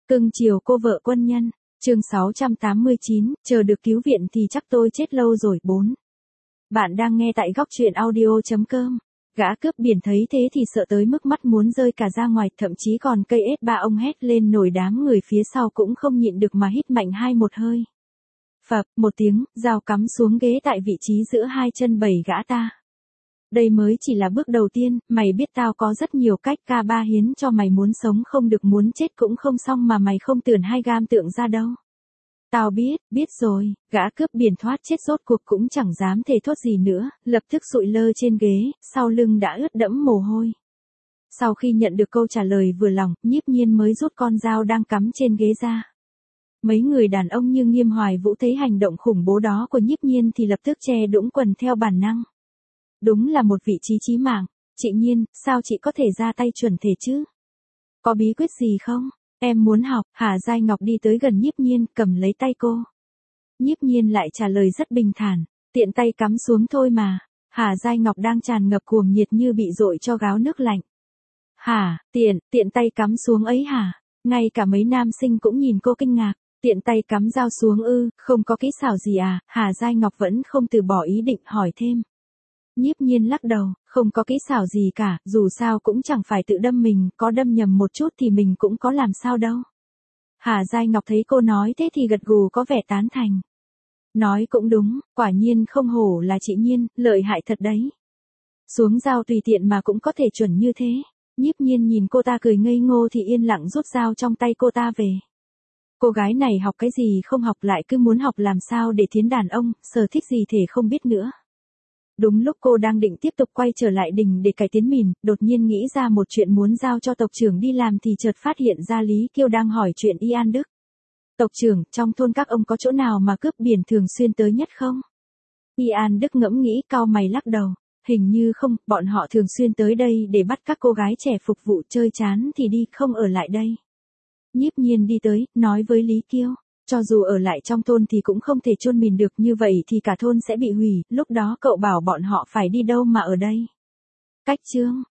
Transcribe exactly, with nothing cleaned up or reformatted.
Cưng chiều cô vợ quân nhân. Chương sáu trăm tám mươi chín, chờ được cứu viện thì chắc tôi chết lâu rồi. bốn. Bạn đang nghe tại góc truyện audio chấm com. Gã cướp biển thấy thế thì sợ tới mức mắt muốn rơi cả ra ngoài, thậm chí còn cây ét ba ông hét lên nổi, đám người phía sau cũng không nhịn được mà hít mạnh hai một hơi. Phập, một tiếng, dao cắm xuống ghế tại vị trí giữa hai chân bầy gã ta. Đây mới chỉ là bước đầu tiên, mày biết tao có rất nhiều cách, ca ba hiến cho mày, muốn sống không được, muốn chết cũng không xong mà mày không tưởng hai gam tượng ra đâu. Tao biết, biết rồi. Gã cướp biển thoát chết rốt cuộc cũng chẳng dám thề thốt gì nữa, lập tức sụi lơ trên ghế, sau lưng đã ướt đẫm mồ hôi. Sau khi nhận được câu trả lời vừa lòng, Nhiếp Nhiên mới rút con dao đang cắm trên ghế ra. Mấy người đàn ông như Nghiêm Hoài Vũ thấy hành động khủng bố đó của Nhiếp Nhiên thì lập tức che đũng quần theo bản năng. Đúng là một vị trí chí mạng. Chị Nhiên, sao chị có thể ra tay chuẩn thể chứ? Có bí quyết gì không? Em muốn học. Hà Giai Ngọc đi tới gần Nhiếp Nhiên, cầm lấy tay cô. Nhiếp Nhiên lại trả lời rất bình thản, tiện tay cắm xuống thôi mà. Hà Giai Ngọc đang tràn ngập cuồng nhiệt như bị dội cho gáo nước lạnh. Hả, tiện, tiện tay cắm xuống ấy hả? Ngay cả mấy nam sinh cũng nhìn cô kinh ngạc. Tiện tay cắm dao xuống ư, không có kỹ xảo gì à? Hà Giai Ngọc vẫn không từ bỏ ý định hỏi thêm. Nhiếp Nhiên lắc đầu, không có kỹ xảo gì cả, dù sao cũng chẳng phải tự đâm mình, có đâm nhầm một chút thì mình cũng có làm sao đâu. Hà Giai Ngọc thấy cô nói thế thì gật gù có vẻ tán thành. Nói cũng đúng, quả nhiên không hổ là chị Nhiên, lợi hại thật đấy. Xuống dao tùy tiện mà cũng có thể chuẩn như thế. Nhiếp Nhiên nhìn cô ta cười ngây ngô thì yên lặng rút dao trong tay cô ta về. Cô gái này học cái gì không học lại cứ muốn học làm sao để thiến đàn ông, sở thích gì thể không biết nữa. Đúng lúc cô đang định tiếp tục quay trở lại đình để cải tiến mìn, đột nhiên nghĩ ra một chuyện muốn giao cho tộc trưởng đi làm thì chợt phát hiện ra Lý Kiêu đang hỏi chuyện Y An Đức. Tộc trưởng, trong thôn các ông có chỗ nào mà cướp biển thường xuyên tới nhất không? Y An Đức ngẫm nghĩ cau mày lắc đầu. Hình như không, bọn họ thường xuyên tới đây để bắt các cô gái trẻ phục vụ, chơi chán thì đi, không ở lại đây. Nhiếp Nhiên đi tới, nói với Lý Kiêu. Cho dù ở lại trong thôn thì cũng không thể chôn mìn được, như vậy thì cả thôn sẽ bị hủy, lúc đó cậu bảo bọn họ phải đi đâu mà ở đây? Cách chương,